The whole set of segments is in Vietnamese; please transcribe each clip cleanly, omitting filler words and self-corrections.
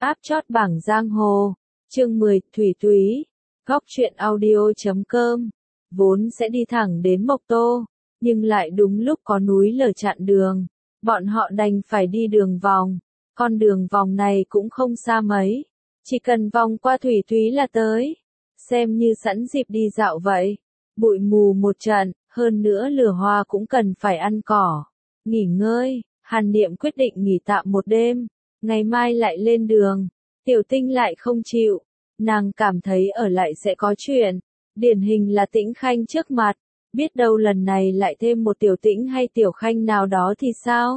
Áp chót bảng giang hồ. Chương 10, Thủy Túy. Góc truyện audio.com. Vốn sẽ đi thẳng đến Mộc Tô, nhưng lại đúng lúc có núi lở chặn đường. Bọn họ đành phải đi đường vòng. Con đường vòng này cũng không xa mấy. Chỉ cần vòng qua Thủy Túy là tới. Xem như sẵn dịp đi dạo vậy. Bụi mù một trận, hơn nữa lửa hoa cũng cần phải ăn cỏ. Nghỉ ngơi, Hàn Niệm quyết định nghỉ tạm một đêm. Ngày mai lại lên đường. Tiểu Tinh lại không chịu. Nàng cảm thấy ở lại sẽ có chuyện. Điển hình là Tĩnh Khanh trước mặt. Biết đâu lần này lại thêm một Tiểu Tĩnh hay Tiểu Khanh nào đó thì sao?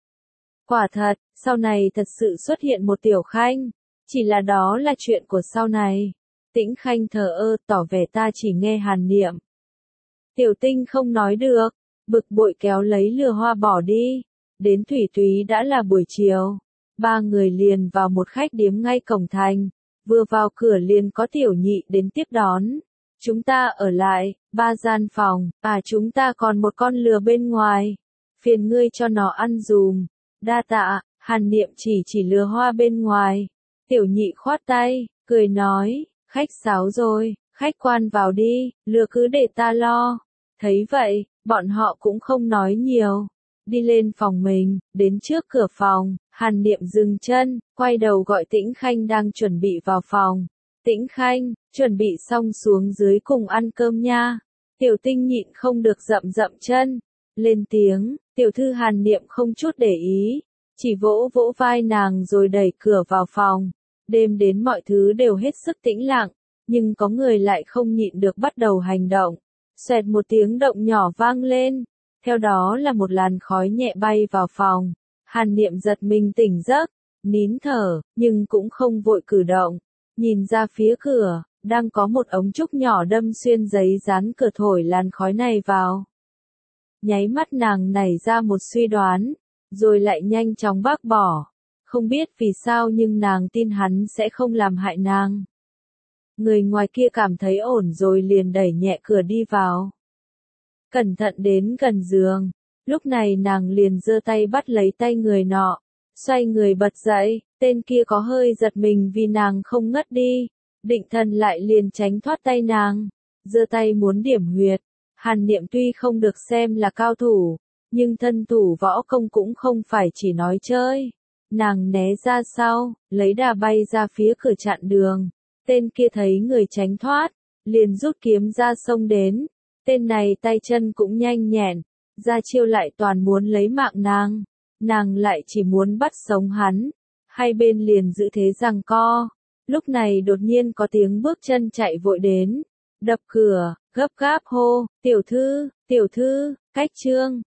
Quả thật, sau này thật sự xuất hiện một Tiểu Khanh. Chỉ là đó là chuyện của sau này. Tĩnh Khanh thờ ơ tỏ vẻ ta chỉ nghe Hàn Niệm. Tiểu Tinh không nói được. Bực bội kéo lấy lừa hoa bỏ đi. Đến Thủy Túy đã là buổi chiều. Ba người liền vào một khách điếm ngay cổng thành. Vừa vào cửa liền có Tiểu Nhị đến tiếp đón. Chúng ta ở lại, 3 gian phòng, chúng ta còn một con lừa bên ngoài. Phiền ngươi cho nó ăn dùm. Đa tạ, Hàn Niệm chỉ lừa hoa bên ngoài. Tiểu Nhị khoát tay, cười nói, khách sáo rồi, khách quan vào đi, lừa cứ để ta lo. Thấy vậy, bọn họ cũng không nói nhiều. Đi lên phòng mình, đến trước cửa phòng, Hàn Niệm dừng chân, quay đầu gọi Tĩnh Khanh đang chuẩn bị vào phòng. Tĩnh Khanh, chuẩn bị xong xuống dưới cùng ăn cơm nha. Tiểu Tinh nhịn không được dậm chân. Lên tiếng, tiểu thư Hàn Niệm không chút để ý. Chỉ vỗ vỗ vai nàng rồi đẩy cửa vào phòng. Đêm đến mọi thứ đều hết sức tĩnh lặng. Nhưng có người lại không nhịn được bắt đầu hành động. Xoẹt một tiếng động nhỏ vang lên. Theo đó là một làn khói nhẹ bay vào phòng. Hàn Niệm giật mình tỉnh giấc, nín thở, nhưng cũng không vội cử động. Nhìn ra phía cửa, đang có một ống trúc nhỏ đâm xuyên giấy dán cửa thổi làn khói này vào. Nháy mắt nàng nảy ra một suy đoán, rồi lại nhanh chóng bác bỏ. Không biết vì sao nhưng nàng tin hắn sẽ không làm hại nàng. Người ngoài kia cảm thấy ổn rồi liền đẩy nhẹ cửa đi vào. Cẩn thận đến gần giường, lúc này nàng liền giơ tay bắt lấy tay người nọ, xoay người bật dậy, tên kia có hơi giật mình vì nàng không ngất đi, định thần lại liền tránh thoát tay nàng, giơ tay muốn điểm huyệt. Hàn Niệm tuy không được xem là cao thủ, nhưng thân thủ võ công cũng không phải chỉ nói chơi. Nàng né ra sau, lấy đà bay ra phía cửa chặn đường. Tên kia thấy người tránh thoát, liền rút kiếm ra xông đến. Tên này tay chân cũng nhanh nhẹn, ra chiêu lại toàn muốn lấy mạng nàng. Nàng lại chỉ muốn bắt sống hắn. Hai bên liền giữ thế giằng co. Lúc này đột nhiên có tiếng bước chân chạy vội đến. Đập cửa, gấp gáp hô, tiểu thư, cách trương.